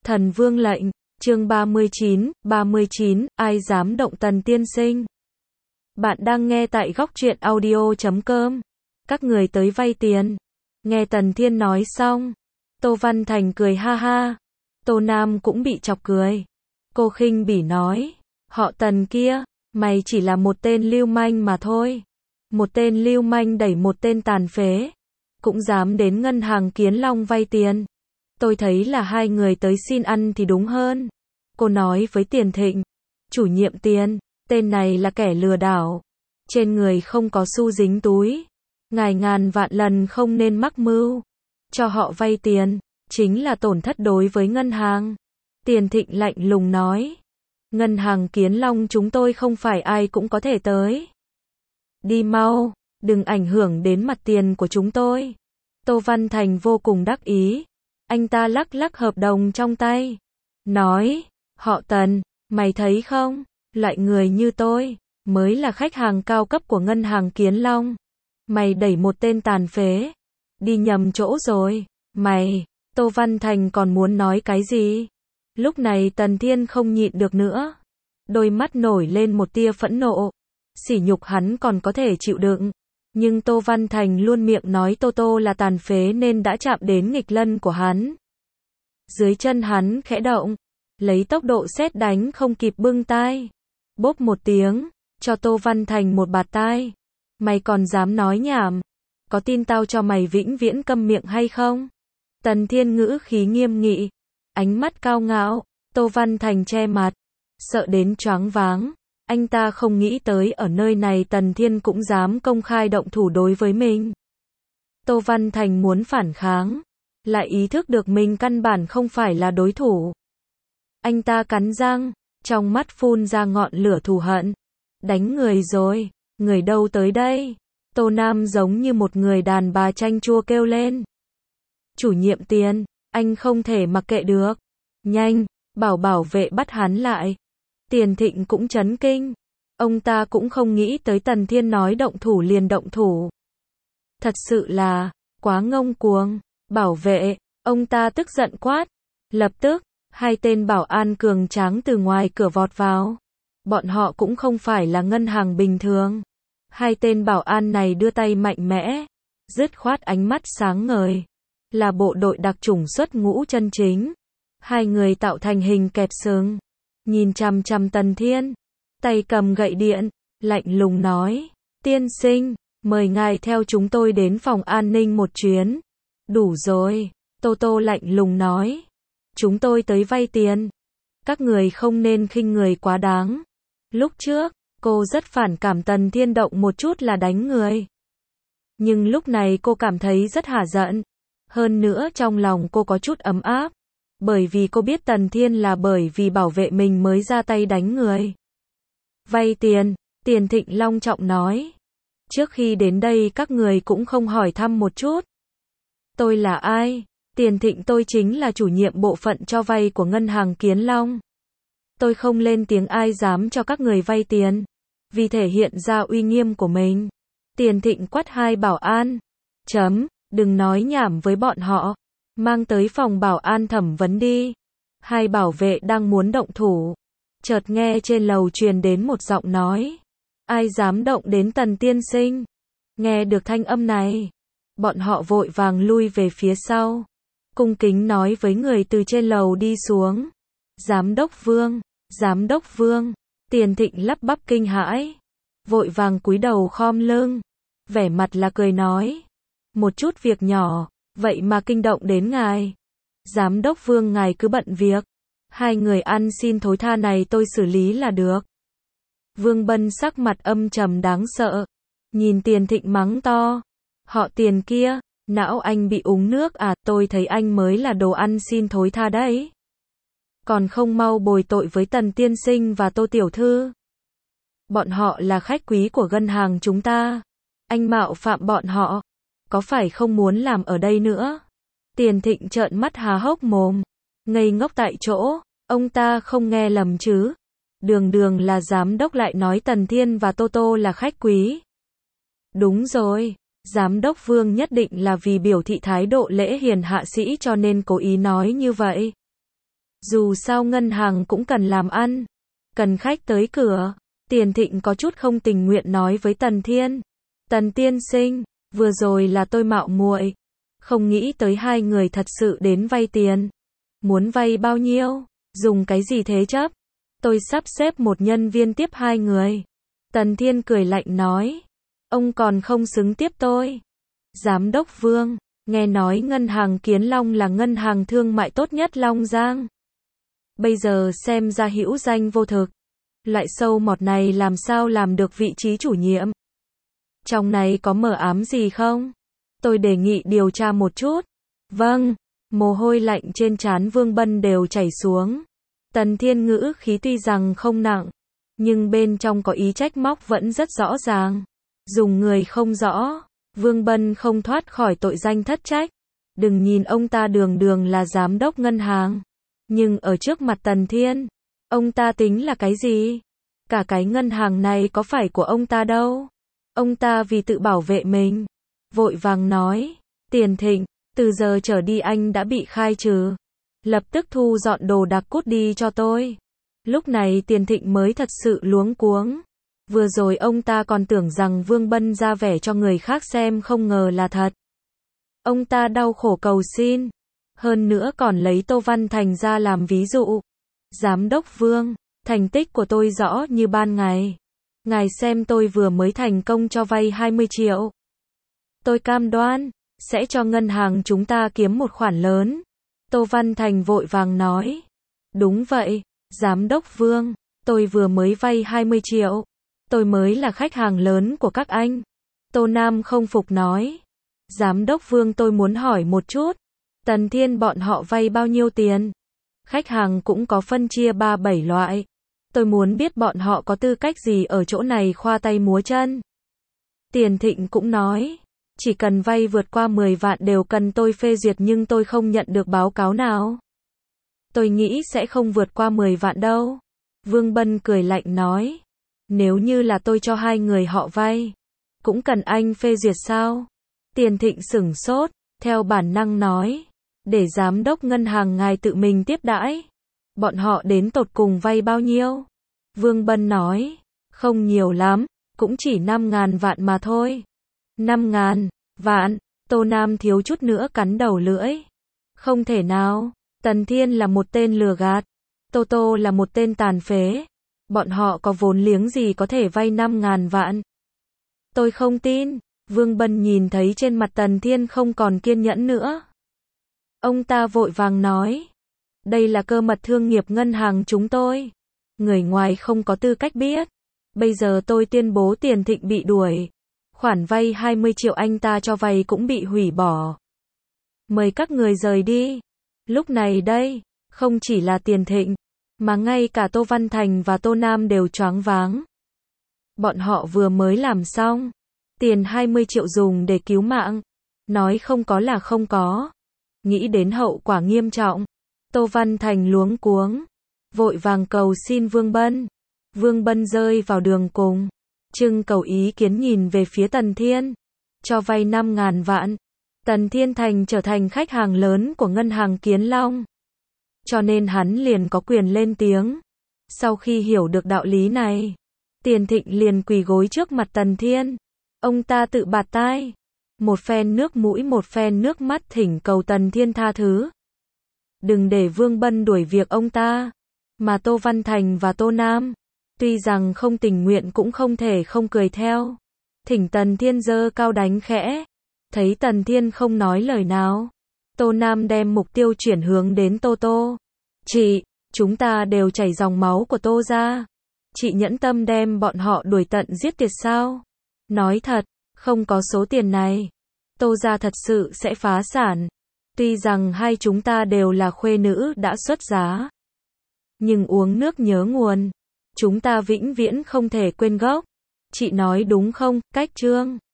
Thần vương lệnh, chương 39, ai dám động Tần tiên sinh. Bạn đang nghe tại góc truyện audio.com. Các người tới vay tiền. Nghe Tần Thiên nói xong, Tô Văn Thành cười ha ha. Tô Nam cũng bị chọc cười. Cô khinh bỉ nói, họ Tần kia, mày chỉ là một tên lưu manh mà thôi. Một tên lưu manh đẩy một tên tàn phế, cũng dám đến ngân hàng Kiến Long vay tiền. Tôi thấy là hai người tới xin ăn thì đúng hơn. Cô nói với Tiền Thịnh, chủ nhiệm Tiền, tên này là kẻ lừa đảo. Trên người không có xu dính túi. Ngài ngàn vạn lần không nên mắc mưu. Cho họ vay tiền, chính là tổn thất đối với ngân hàng. Tiền Thịnh lạnh lùng nói, ngân hàng Kiến Long chúng tôi không phải ai cũng có thể tới. Đi mau, đừng ảnh hưởng đến mặt tiền của chúng tôi. Tô Văn Thành vô cùng đắc ý. Anh ta lắc lắc hợp đồng trong tay. Nói, họ Tần, mày thấy không, loại người như tôi, mới là khách hàng cao cấp của ngân hàng Kiến Long. Mày đẩy một tên tàn phế, đi nhầm chỗ rồi, mày, Tô Văn Thành còn muốn nói cái gì? Lúc này Tần Thiên không nhịn được nữa. Đôi mắt nổi lên một tia phẫn nộ. Sỉ nhục hắn còn có thể chịu đựng. Nhưng Tô Văn Thành luôn miệng nói Tô Tô là tàn phế nên đã chạm đến nghịch lân của hắn. Dưới chân hắn khẽ động, lấy tốc độ sét đánh không kịp bưng tai. Bốp một tiếng, cho Tô Văn Thành một bạt tai. Mày còn dám nói nhảm? Có tin tao cho mày vĩnh viễn câm miệng hay không? Tần Thiên ngữ khí nghiêm nghị, ánh mắt cao ngạo. Tô Văn Thành che mặt, sợ đến choáng váng. Anh ta không nghĩ tới ở nơi này Tần Thiên cũng dám công khai động thủ đối với mình. Tô Văn Thành muốn phản kháng, lại ý thức được mình căn bản không phải là đối thủ. Anh ta cắn răng, trong mắt phun ra ngọn lửa thù hận. Đánh người rồi, người đâu tới đây? Tô Nam giống như một người đàn bà chanh chua kêu lên. Chủ nhiệm Tiền, anh không thể mặc kệ được. Nhanh, bảo vệ bắt hắn lại. Tiền Thịnh cũng chấn kinh. Ông ta cũng không nghĩ tới Tần Thiên nói động thủ liền động thủ. Thật sự là quá ngông cuồng. Bảo vệ, ông ta tức giận quát. Lập tức, hai tên bảo an cường tráng từ ngoài cửa vọt vào. Bọn họ cũng không phải là ngân hàng bình thường. Hai tên bảo an này đưa tay mạnh mẽ, dứt khoát ánh mắt sáng ngời. Là bộ đội đặc chủng xuất ngũ chân chính. Hai người tạo thành hình kẹp sừng, nhìn chằm chằm Tần Thiên, tay cầm gậy điện, lạnh lùng nói, tiên sinh, mời ngài theo chúng tôi đến phòng an ninh một chuyến. Đủ rồi, Tô Tô lạnh lùng nói, chúng tôi tới vay tiền. Các người không nên khinh người quá đáng. Lúc trước, cô rất phản cảm Tần Thiên động một chút là đánh người. Nhưng lúc này cô cảm thấy rất hả giận. Hơn nữa trong lòng cô có chút ấm áp. Bởi vì cô biết Tần Thiên là bởi vì bảo vệ mình mới ra tay đánh người. Vay tiền, Tiền Thịnh long trọng nói. Trước khi đến đây các người cũng không hỏi thăm một chút. Tôi là ai? Tiền Thịnh tôi chính là chủ nhiệm bộ phận cho vay của ngân hàng Kiến Long. Tôi không lên tiếng ai dám cho các người vay tiền. Vì thể hiện ra uy nghiêm của mình. Tiền Thịnh quát hai bảo an. Đừng nói nhảm với bọn họ. Mang tới phòng bảo an thẩm vấn đi. Hai bảo vệ đang muốn động thủ. Chợt nghe trên lầu truyền đến một giọng nói. Ai dám động đến Tần tiên sinh? Nghe được thanh âm này, bọn họ vội vàng lui về phía sau. Cung kính nói với người từ trên lầu đi xuống. Giám đốc Vương. Tiền Thịnh lắp bắp kinh hãi. Vội vàng cúi đầu khom lưng. Vẻ mặt là cười nói. Một chút việc nhỏ. Vậy mà kinh động đến ngài. Giám đốc Vương ngài cứ bận việc. Hai người ăn xin thối tha này tôi xử lý là được. Vương Bân sắc mặt âm trầm đáng sợ. Nhìn Tiền Thịnh mắng to. Họ Tiền kia, não anh bị uống nước à, tôi thấy anh mới là đồ ăn xin thối tha đấy. Còn không mau bồi tội với Tần tiên sinh và Tô tiểu thư. Bọn họ là khách quý của ngân hàng chúng ta. Anh mạo phạm bọn họ. Có phải không muốn làm ở đây nữa? Tiền Thịnh trợn mắt há hốc mồm, ngây ngốc tại chỗ. Ông ta không nghe lầm chứ? Đường là giám đốc lại nói Tần Thiên và Tô Tô là khách quý. Đúng rồi, giám đốc Vương nhất định là vì biểu thị thái độ lễ hiền hạ sĩ cho nên cố ý nói như vậy. Dù sao ngân hàng cũng cần làm ăn, cần khách tới cửa. Tiền Thịnh có chút không tình nguyện nói với Tần Thiên. Tần tiên sinh, vừa rồi là tôi mạo muội, không nghĩ tới hai người thật sự đến vay tiền. Muốn vay bao nhiêu? Dùng cái gì thế chấp? Tôi sắp xếp một nhân viên tiếp hai người. Tần Thiên cười lạnh nói. Ông còn không xứng tiếp tôi. Giám đốc Vương, nghe nói ngân hàng Kiến Long là ngân hàng thương mại tốt nhất Long Giang. Bây giờ xem ra hữu danh vô thực. Loại sâu mọt này làm sao làm được vị trí chủ nhiệm? Trong này có mờ ám gì không? Tôi đề nghị điều tra một chút. Vâng, mồ hôi lạnh trên trán Vương Bân đều chảy xuống. Tần Thiên ngữ khí tuy rằng không nặng, nhưng bên trong có ý trách móc vẫn rất rõ ràng. Dùng người không rõ, Vương Bân không thoát khỏi tội danh thất trách. Đừng nhìn ông ta đường đường là giám đốc ngân hàng, nhưng ở trước mặt Tần Thiên, ông ta tính là cái gì? Cả cái ngân hàng này có phải của ông ta đâu? Ông ta vì tự bảo vệ mình, vội vàng nói, Tiền Thịnh, từ giờ trở đi anh đã bị khai trừ. Lập tức thu dọn đồ đạc cút đi cho tôi. Lúc này Tiền Thịnh mới thật sự luống cuống. Vừa rồi ông ta còn tưởng rằng Vương Bân ra vẻ cho người khác xem, không ngờ là thật. Ông ta đau khổ cầu xin. Hơn nữa còn lấy Tô Văn Thành ra làm ví dụ. Giám đốc Vương, thành tích của tôi rõ như ban ngày. Ngài xem tôi vừa mới thành công cho vay 20 triệu. Tôi cam đoan, sẽ cho ngân hàng chúng ta kiếm một khoản lớn. Tô Văn Thành vội vàng nói. Đúng vậy, Giám đốc Vương, tôi vừa mới vay 20 triệu. Tôi mới là khách hàng lớn của các anh. Tô Nam không phục nói. Giám đốc Vương, tôi muốn hỏi một chút. Tần Thiên bọn họ vay bao nhiêu tiền? Khách hàng cũng có phân chia 3-7 loại. Tôi muốn biết bọn họ có tư cách gì ở chỗ này khoa tay múa chân. Tiền Thịnh cũng nói. Chỉ cần vay vượt qua 10 vạn đều cần tôi phê duyệt, nhưng tôi không nhận được báo cáo nào. Tôi nghĩ sẽ không vượt qua 10 vạn đâu. Vương Bân cười lạnh nói. Nếu như là tôi cho hai người họ vay, cũng cần anh phê duyệt sao? Tiền Thịnh sửng sốt, theo bản năng nói. Để giám đốc ngân hàng ngài tự mình tiếp đãi. Bọn họ đến tột cùng vay bao nhiêu? Vương Bân nói. Không nhiều lắm, cũng chỉ 5.000 vạn mà thôi. 5.000 vạn, Tô Nam thiếu chút nữa cắn đầu lưỡi. Không thể nào, Tần Thiên là một tên lừa gạt. Tô Tô là một tên tàn phế. Bọn họ có vốn liếng gì có thể vay 5.000 vạn? Tôi không tin. Vương Bân nhìn thấy trên mặt Tần Thiên không còn kiên nhẫn nữa. Ông ta vội vàng nói. Đây là cơ mật thương nghiệp ngân hàng chúng tôi. Người ngoài không có tư cách biết. Bây giờ tôi tuyên bố Tiền Thịnh bị đuổi. Khoản vay 20 triệu anh ta cho vay cũng bị hủy bỏ. Mời các người rời đi. Lúc này đây, không chỉ là Tiền Thịnh, mà ngay cả Tô Văn Thành và Tô Nam đều choáng váng. Bọn họ vừa mới làm xong. Tiền 20 triệu dùng để cứu mạng. Nói không có là không có. Nghĩ đến hậu quả nghiêm trọng. Tô Văn Thành luống cuống. Vội vàng cầu xin Vương Bân. Vương Bân rơi vào đường cùng. Trưng cầu ý kiến nhìn về phía Tần Thiên. Cho vay 5.000 vạn. Tần Thiên Thành trở thành khách hàng lớn của ngân hàng Kiến Long. Cho nên hắn liền có quyền lên tiếng. Sau khi hiểu được đạo lý này, Tiền Thịnh liền quỳ gối trước mặt Tần Thiên. Ông ta tự bạt tai. Một phen nước mũi một phen nước mắt thỉnh cầu Tần Thiên tha thứ. Đừng để Vương Bân đuổi việc ông ta. Mà Tô Văn Thành và Tô Nam, tuy rằng không tình nguyện cũng không thể không cười theo. Thỉnh Tần Thiên giơ cao đánh khẽ. Thấy Tần Thiên không nói lời nào, Tô Nam đem mục tiêu chuyển hướng đến Tô Tô. Chị, chúng ta đều chảy dòng máu của Tô ra. Chị nhẫn tâm đem bọn họ đuổi tận giết tuyệt sao? Nói thật, không có số tiền này, Tô ra thật sự sẽ phá sản. Tuy rằng hai chúng ta đều là khuê nữ đã xuất giá, nhưng uống nước nhớ nguồn. Chúng ta vĩnh viễn không thể quên gốc. Chị nói đúng không, Cách Trương?